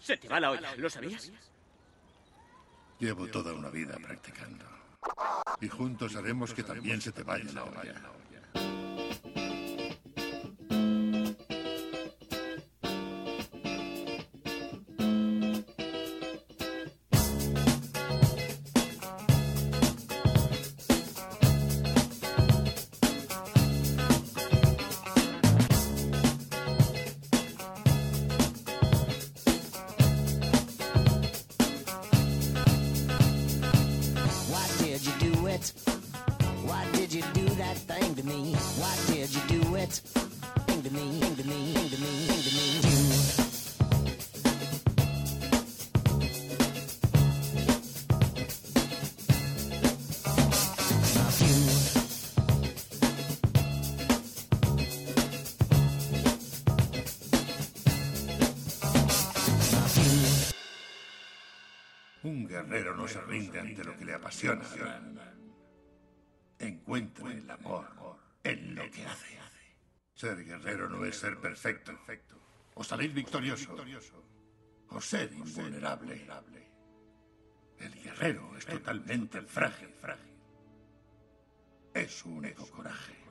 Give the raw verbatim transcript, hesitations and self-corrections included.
Se te va la olla, ¿lo sabías? Llevo toda una vida practicando. Y juntos haremos que también se te vaya la olla. Why did you do that thing to me? Why did you do it? Thing to me, thing to me, thing to me, thing to me. Un guerrero no se rinde ante lo que le apasiona. Encuentra el amor en lo que hace. Ser guerrero no es ser perfecto, o salir victorioso, o ser invulnerable. El guerrero es totalmente frágil. Es su único coraje.